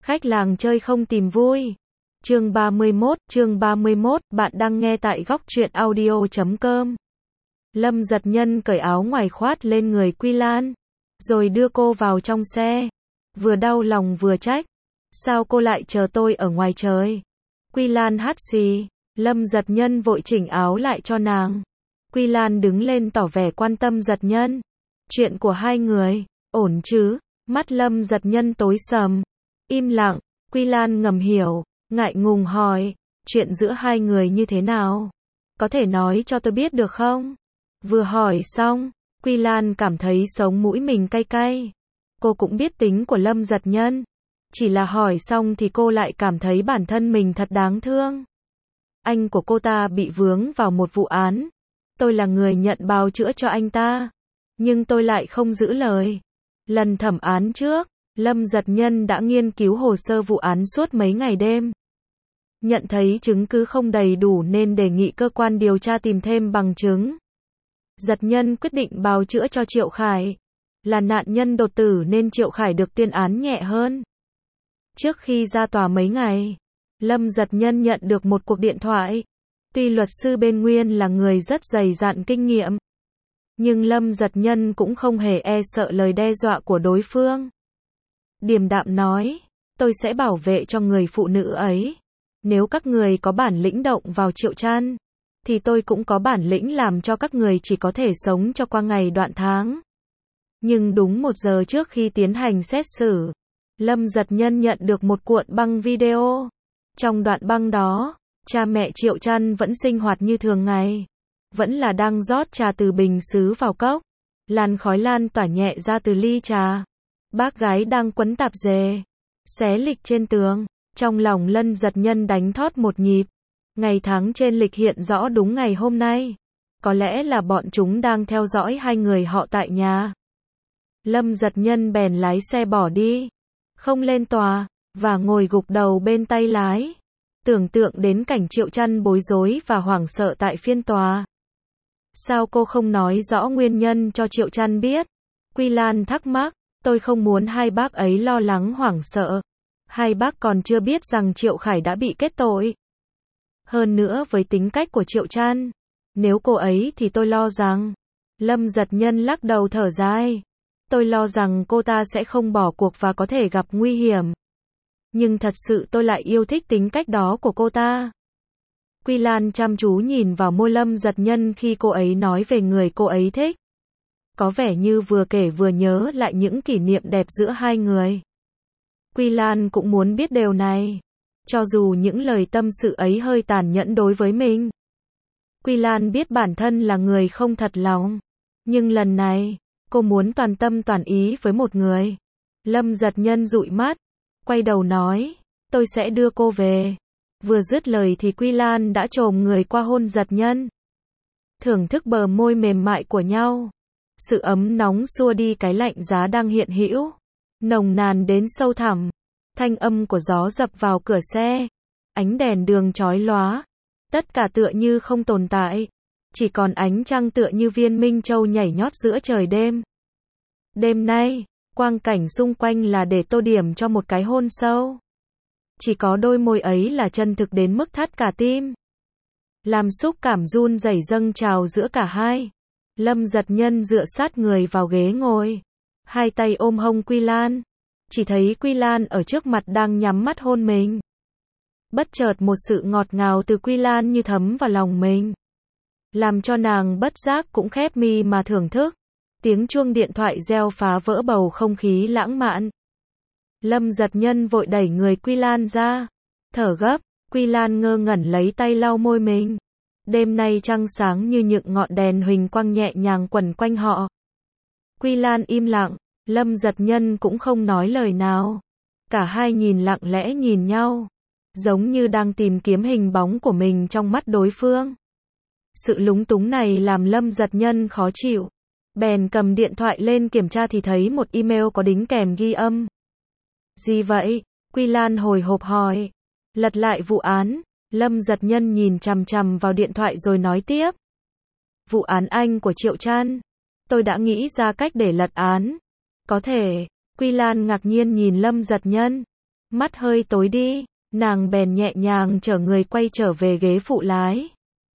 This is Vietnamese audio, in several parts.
Khách làng chơi không tìm vui. Chương 31, bạn đang nghe tại góc truyện audio.com. Lâm Giật Nhân cởi áo ngoài khoát lên người Quy Lan, rồi đưa cô vào trong xe. Vừa đau lòng vừa trách. Sao cô lại chờ tôi ở ngoài trời? Quy Lan hắt xì. Lâm Giật Nhân vội chỉnh áo lại cho nàng. Quy Lan đứng lên tỏ vẻ quan tâm Giật Nhân. Chuyện của hai người, ổn chứ? Mắt Lâm Giật Nhân tối sầm. Im lặng. Quy Lan ngầm hiểu, ngại ngùng hỏi, chuyện giữa hai người như thế nào? Có thể nói cho tôi biết được không? Vừa hỏi xong, Quy Lan cảm thấy sống mũi mình cay cay. Cô cũng biết tính của Lâm Giật Nhân. Chỉ là hỏi xong thì cô lại cảm thấy bản thân mình thật đáng thương. Anh của cô ta bị vướng vào một vụ án. Tôi là người nhận bào chữa cho anh ta. Nhưng tôi lại không giữ lời. Lần thẩm án trước, Lâm Giật Nhân đã nghiên cứu hồ sơ vụ án suốt mấy ngày đêm. Nhận thấy chứng cứ không đầy đủ nên đề nghị cơ quan điều tra tìm thêm bằng chứng. Giật Nhân quyết định bào chữa cho Triệu Khải. Là nạn nhân đột tử nên Triệu Khải được tuyên án nhẹ hơn. Trước khi ra tòa mấy ngày, Lâm Giật Nhân nhận được một cuộc điện thoại. Tuy luật sư bên Nguyên là người rất dày dạn kinh nghiệm, nhưng Lâm Giật Nhân cũng không hề e sợ lời đe dọa của đối phương. Điềm đạm nói, tôi sẽ bảo vệ cho người phụ nữ ấy. Nếu các người có bản lĩnh động vào Triệu Trăn, thì tôi cũng có bản lĩnh làm cho các người chỉ có thể sống cho qua ngày đoạn tháng. Nhưng đúng 1 giờ trước khi tiến hành xét xử, Lâm Giật Nhân nhận được một cuộn băng video. Trong đoạn băng đó, cha mẹ Triệu Trăn vẫn sinh hoạt như thường ngày. Vẫn là đang rót trà từ bình sứ vào cốc. Làn khói lan tỏa nhẹ ra từ ly trà. Bác gái đang quấn tạp dề, xé lịch trên tường. Trong lòng Lâm Giật Nhân đánh thót một nhịp. Ngày tháng trên lịch hiện rõ đúng ngày hôm nay. Có lẽ là bọn chúng đang theo dõi hai người họ tại nhà. Lâm Giật Nhân bèn lái xe bỏ đi. Không lên tòa, và ngồi gục đầu bên tay lái. Tưởng tượng đến cảnh Triệu Trăn bối rối và hoảng sợ tại phiên tòa. Sao cô không nói rõ nguyên nhân cho Triệu Trăn biết? Quy Lan thắc mắc. Tôi không muốn hai bác ấy lo lắng hoảng sợ. Hai bác còn chưa biết rằng Triệu Khải đã bị kết tội. Hơn nữa với tính cách của Triệu Trăn, nếu cô ấy thì tôi lo rằng. Lâm Giật Nhân lắc đầu thở dài. Tôi lo rằng cô ta sẽ không bỏ cuộc và có thể gặp nguy hiểm. Nhưng thật sự tôi lại yêu thích tính cách đó của cô ta. Quy Lan chăm chú nhìn vào môi Lâm Giật Nhân khi cô ấy nói về người cô ấy thích. Có vẻ như vừa kể vừa nhớ lại những kỷ niệm đẹp giữa hai người. Quy Lan cũng muốn biết điều này. Cho dù những lời tâm sự ấy hơi tàn nhẫn đối với mình. Quy Lan biết bản thân là người không thật lòng. Nhưng lần này, cô muốn toàn tâm toàn ý với một người. Lâm Giật Nhân dụi mắt, quay đầu nói, tôi sẽ đưa cô về. Vừa dứt lời thì Quy Lan đã chồm người qua hôn Giật Nhân. Thưởng thức bờ môi mềm mại của nhau. Sự ấm nóng xua đi cái lạnh giá đang hiện hữu, nồng nàn đến sâu thẳm. Thanh âm của gió dập vào cửa xe, ánh đèn đường chói lóa, tất cả tựa như không tồn tại, chỉ còn ánh trăng tựa như viên minh châu nhảy nhót giữa trời đêm. Đêm nay, quang cảnh xung quanh là để tô điểm cho một cái hôn sâu. Chỉ có đôi môi ấy là chân thực đến mức thắt cả tim, làm xúc cảm run rẩy dâng trào giữa cả hai. Lâm Giật Nhân dựa sát người vào ghế ngồi, hai tay ôm hông Quy Lan. Chỉ thấy Quy Lan ở trước mặt đang nhắm mắt hôn mình. Bất chợt một sự ngọt ngào từ Quy Lan như thấm vào lòng mình, làm cho nàng bất giác cũng khép mi mà thưởng thức. Tiếng chuông điện thoại reo phá vỡ bầu không khí lãng mạn. Lâm Giật Nhân vội đẩy người Quy Lan ra, thở gấp. Quy Lan ngơ ngẩn lấy tay lau môi mình. Đêm nay trăng sáng như những ngọn đèn huỳnh quang nhẹ nhàng quẩn quanh họ. Quy Lan im lặng, Lâm Giật Nhân cũng không nói lời nào. Cả hai nhìn lặng lẽ nhìn nhau, giống như đang tìm kiếm hình bóng của mình trong mắt đối phương. Sự lúng túng này làm Lâm Giật Nhân khó chịu. Bèn cầm điện thoại lên kiểm tra thì thấy một email có đính kèm ghi âm. Gì vậy? Quy Lan hồi hộp hỏi. Lật lại vụ án. Lâm Giật Nhân nhìn chằm chằm vào điện thoại rồi nói tiếp. Vụ án anh của Triệu Trăn. Tôi đã nghĩ ra cách để lật án. Có thể. Quy Lan ngạc nhiên nhìn Lâm Giật Nhân. Mắt hơi tối đi, nàng bèn nhẹ nhàng chở người quay trở về ghế phụ lái.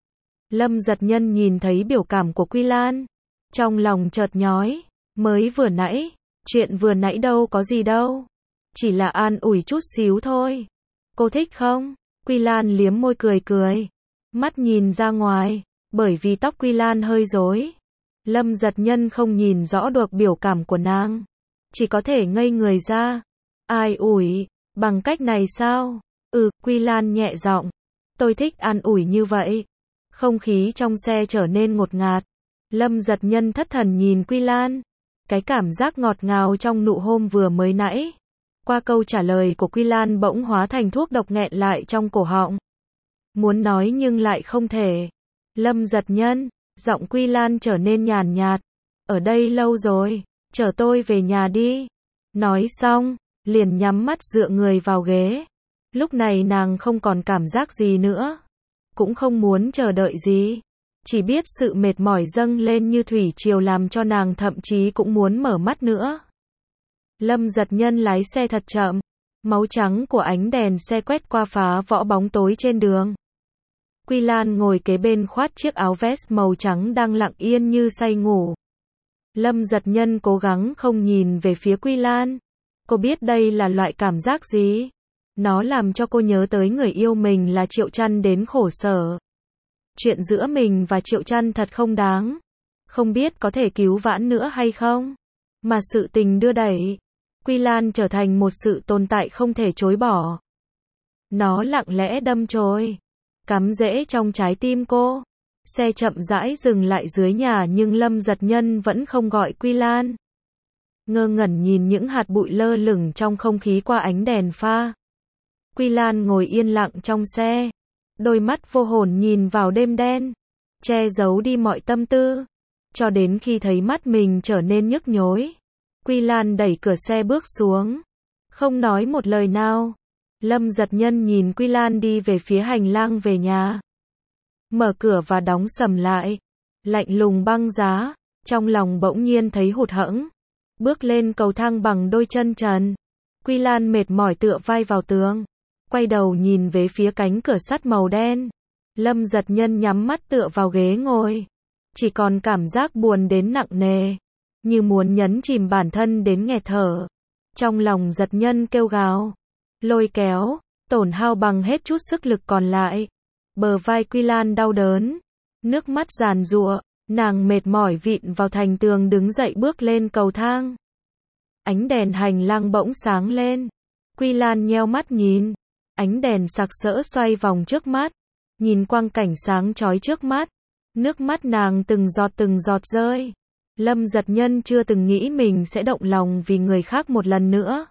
Lâm Giật Nhân nhìn thấy biểu cảm của Quy Lan, trong lòng chợt nhói, mới vừa nãy, chuyện vừa nãy đâu có gì đâu, chỉ là an ủi chút xíu thôi. Cô thích không? Quy Lan liếm môi cười cười, mắt nhìn ra ngoài, bởi vì tóc Quy Lan hơi rối. Lâm Giật Nhân không nhìn rõ được biểu cảm của nàng, chỉ có thể ngây người ra. Ai ủi, bằng cách này sao? Quy Lan nhẹ giọng, tôi thích an ủi như vậy. Không khí trong xe trở nên ngột ngạt. Lâm Giật Nhân thất thần nhìn Quy Lan, cái cảm giác ngọt ngào trong nụ hôn vừa mới nãy, qua câu trả lời của Quy Lan bỗng hóa thành thuốc độc nghẹn lại trong cổ họng. Muốn nói nhưng lại không thể. Lâm Giật Nhân, giọng Quy Lan trở nên nhàn nhạt. Ở đây lâu rồi, chở tôi về nhà đi. Nói xong, liền nhắm mắt dựa người vào ghế. Lúc này nàng không còn cảm giác gì nữa, cũng không muốn chờ đợi gì. Chỉ biết sự mệt mỏi dâng lên như thủy triều làm cho nàng thậm chí cũng muốn mở mắt nữa. Lâm Giật Nhân lái xe thật chậm, máu trắng của ánh đèn xe quét qua phá vỡ bóng tối trên đường. Quy Lan ngồi kế bên khoác chiếc áo vest màu trắng đang lặng yên như say ngủ. Lâm Giật Nhân cố gắng không nhìn về phía Quy Lan. Cô biết đây là loại cảm giác gì? Nó làm cho cô nhớ tới người yêu mình là Triệu Trăn đến khổ sở. Chuyện giữa mình và Triệu Trăn thật không đáng. Không biết có thể cứu vãn nữa hay không? Mà sự tình đưa đẩy Quy Lan trở thành một sự tồn tại không thể chối bỏ. Nó lặng lẽ đâm chồi, cắm rễ trong trái tim cô. Xe chậm rãi dừng lại dưới nhà nhưng Lâm Giật Nhân vẫn không gọi Quy Lan. Ngơ ngẩn nhìn những hạt bụi lơ lửng trong không khí qua ánh đèn pha. Quy Lan ngồi yên lặng trong xe, đôi mắt vô hồn nhìn vào đêm đen, che giấu đi mọi tâm tư, cho đến khi thấy mắt mình trở nên nhức nhối. Quy Lan đẩy cửa xe bước xuống, không nói một lời nào. Lâm Giật Nhân nhìn Quy Lan đi về phía hành lang về nhà, mở cửa và đóng sầm lại, lạnh lùng băng giá, trong lòng bỗng nhiên thấy hụt hẫng. Bước lên cầu thang bằng đôi chân trần, Quy Lan mệt mỏi tựa vai vào tường, quay đầu nhìn về phía cánh cửa sắt màu đen. Lâm Giật Nhân nhắm mắt tựa vào ghế ngồi, chỉ còn cảm giác buồn đến nặng nề, như muốn nhấn chìm bản thân đến nghẹt thở. Trong lòng Giật Nhân kêu gào, lôi kéo, tổn hao bằng hết chút sức lực còn lại. Bờ vai Quy Lan đau đớn, nước mắt giàn giụa, nàng mệt mỏi vịn vào thành tường đứng dậy bước lên cầu thang. Ánh đèn hành lang bỗng sáng lên, Quy Lan nheo mắt nhìn, ánh đèn sặc sỡ xoay vòng trước mắt, nhìn quang cảnh sáng chói trước mắt, nước mắt nàng từng giọt rơi. Lâm Giật Nhân chưa từng nghĩ mình sẽ động lòng vì người khác một lần nữa.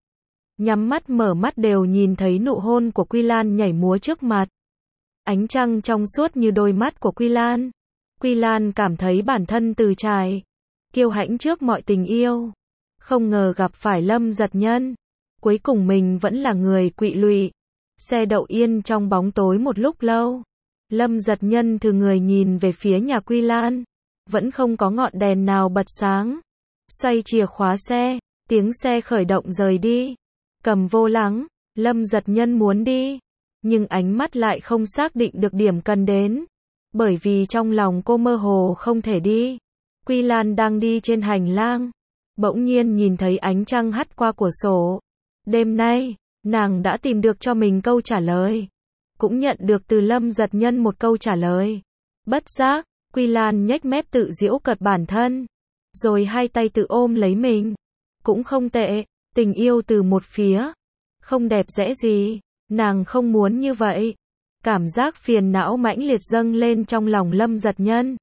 Nhắm mắt mở mắt đều nhìn thấy nụ hôn của Quy Lan nhảy múa trước mặt. Ánh trăng trong suốt như đôi mắt của Quy Lan. Quy Lan cảm thấy bản thân từ trải, kiêu hãnh trước mọi tình yêu. Không ngờ gặp phải Lâm Giật Nhân. Cuối cùng mình vẫn là người quỵ lụy. Xe đậu yên trong bóng tối một lúc lâu. Lâm Giật Nhân thừ người nhìn về phía nhà Quy Lan. Vẫn không có ngọn đèn nào bật sáng. Xoay chìa khóa xe, tiếng xe khởi động rời đi. Cầm vô lăng, Lâm Giật Nhân muốn đi, nhưng ánh mắt lại không xác định được điểm cần đến. Bởi vì trong lòng cô mơ hồ không thể đi. Quy Lan đang đi trên hành lang, bỗng nhiên nhìn thấy ánh trăng hắt qua cửa sổ. Đêm nay, nàng đã tìm được cho mình câu trả lời, cũng nhận được từ Lâm Giật Nhân một câu trả lời. Bất giác, Quy Lan nhếch mép tự giễu cợt bản thân, rồi hai tay tự ôm lấy mình. Cũng không tệ, tình yêu từ một phía, không đẹp dễ gì, nàng không muốn như vậy. Cảm giác phiền não mãnh liệt dâng lên trong lòng Lâm Giật Nhân.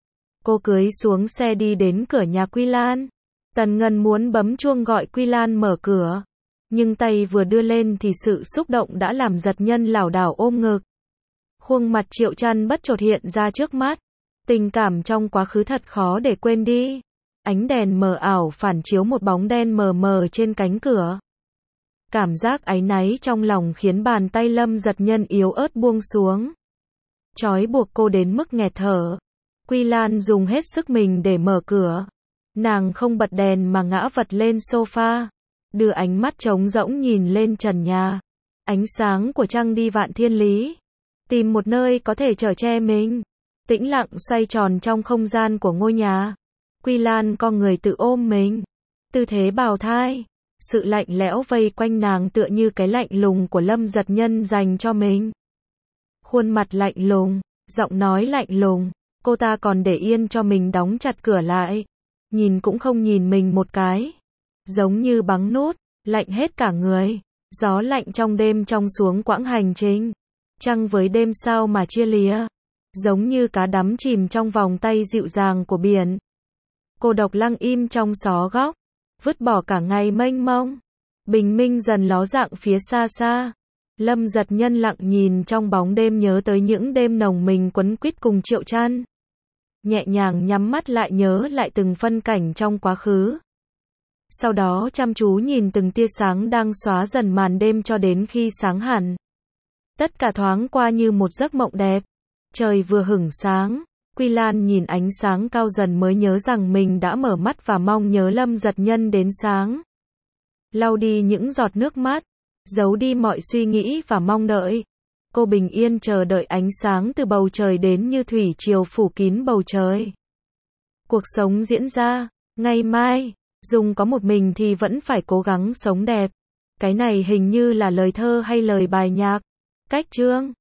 Cô cưỡi xuống xe đi đến cửa nhà Quy Lan. Tần Ngân muốn bấm chuông gọi Quy Lan mở cửa, nhưng tay vừa đưa lên thì sự xúc động đã làm Giật Nhân lảo đảo ôm ngực. Khuôn mặt Triệu Trăn bất chợt hiện ra trước mắt. Tình cảm trong quá khứ thật khó để quên đi. Ánh đèn mờ ảo phản chiếu một bóng đen mờ mờ trên cánh cửa. Cảm giác áy náy trong lòng khiến bàn tay Lâm Giật Nhân yếu ớt buông xuống, trói buộc cô đến mức nghẹt thở. Quy Lan dùng hết sức mình để mở cửa. Nàng không bật đèn mà ngã vật lên sofa, đưa ánh mắt trống rỗng nhìn lên trần nhà. Ánh sáng của trăng đi vạn thiên lý. Tìm một nơi có thể chở che mình. Tĩnh lặng xoay tròn trong không gian của ngôi nhà. Quy Lan con người tự ôm mình. Tư thế bào thai. Sự lạnh lẽo vây quanh nàng tựa như cái lạnh lùng của Lâm Giật Nhân dành cho mình. Khuôn mặt lạnh lùng, giọng nói lạnh lùng. Cô ta còn để yên cho mình đóng chặt cửa lại. Nhìn cũng không nhìn mình một cái. Giống như bắn nút, lạnh hết cả người. Gió lạnh trong đêm trong xuống quãng hành trình. Trăng với đêm sao mà chia lìa. Giống như cá đắm chìm trong vòng tay dịu dàng của biển. Cô độc lặng im trong xó góc. Vứt bỏ cả ngày mênh mông. Bình minh dần ló dạng phía xa xa. Lâm Giật Nhân lặng nhìn trong bóng đêm nhớ tới những đêm nồng mình quấn quýt cùng Triệu Trăn. Nhẹ nhàng nhắm mắt lại nhớ lại từng phân cảnh trong quá khứ. Sau đó chăm chú nhìn từng tia sáng đang xóa dần màn đêm cho đến khi sáng hẳn. Tất cả thoáng qua như một giấc mộng đẹp. Trời vừa hửng sáng. Quy Lan nhìn ánh sáng cao dần mới nhớ rằng mình đã mở mắt và mong nhớ Lâm Giật Nhân đến sáng. Lau đi những giọt nước mắt. Giấu đi mọi suy nghĩ và mong đợi. Cô bình yên chờ đợi ánh sáng từ bầu trời đến như thủy triều phủ kín bầu trời. Cuộc sống diễn ra. Ngày mai, Dung có một mình thì vẫn phải cố gắng sống đẹp. Cái này hình như là lời thơ hay lời bài nhạc. Cách chương